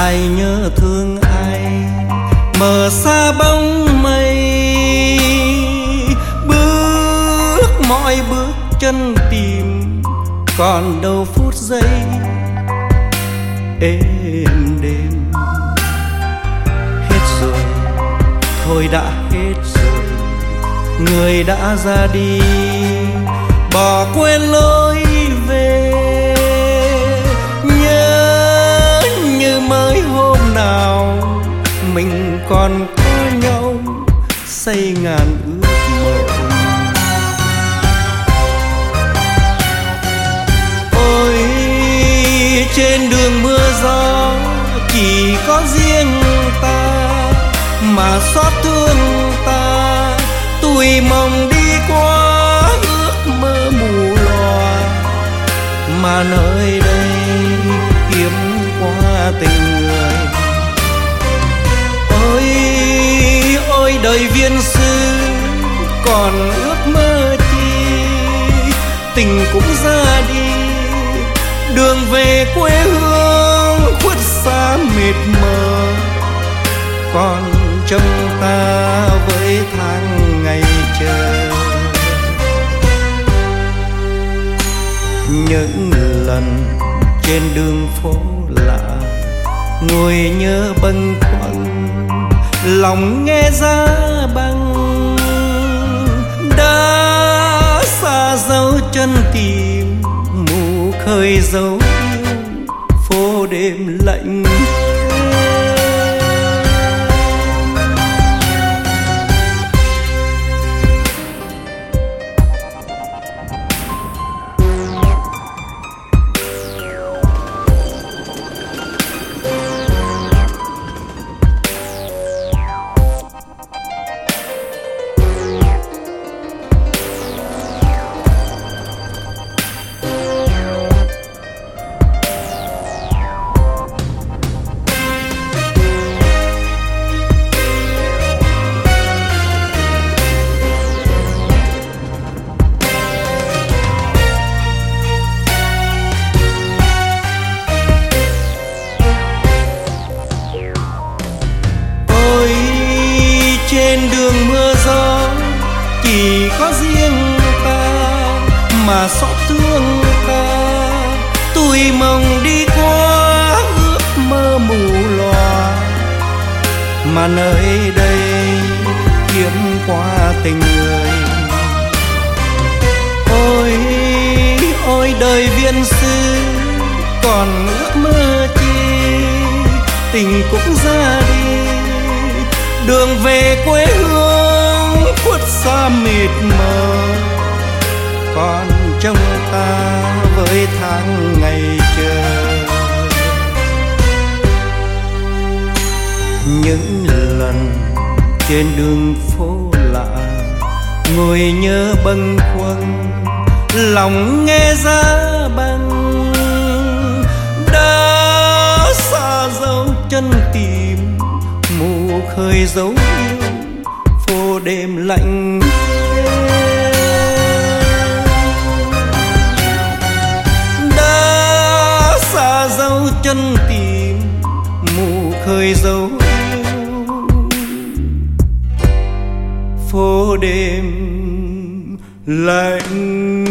ai nhớ thương ai, mờ xa bóng mây. Bước mọi bước chân tìm, còn đâu phút giây êm đêm. Hết rồi, thôi đã hết rồi, người đã ra đi, bỏ quên lối về. Nhớ như mới hôm nào mình còn có nhau, xây ngàn ước mộng. Ôi trên đường mưa gió chỉ có riêng ta, mà xót thương ta tuổi mong đi qua ước mơ mù lòa. Mà nơi đây hiếm qua tình người. Ôi ôi đời viên sư còn ước mơ chi, tình cũng ra đi, đường về quê hương khuất xa mịt mờ. Còn trông ta với tháng ngày chờ. Những lần trên đường phố lạ, ngồi nhớ bâng khuâng, lòng nghe giá băng. Đã xa dấu chân tìm, mù khơi dấu yêu phố đêm lạnh. Trên đường mưa gió chỉ có riêng ta, mà xót thương ta tuổi mong đi qua ước mơ mù lòa. Mà nơi đây hiếm qua tình người. Ôi ôi đời viên sư còn ước mơ chi, tình cũng ra đi, đường về quê hương khuất xa mịt mờ. Còn trông ta với tháng ngày chờ. Những lần trên đường phố lạ, ngồi nhớ bâng khuâng, lòng nghe giá băng. Đã xa dấu chân tìm, mù khơi dấu yêu phố đêm lạnh. Đã xa dấu chân tìm, mù khơi dấu yêu phố đêm lạnh.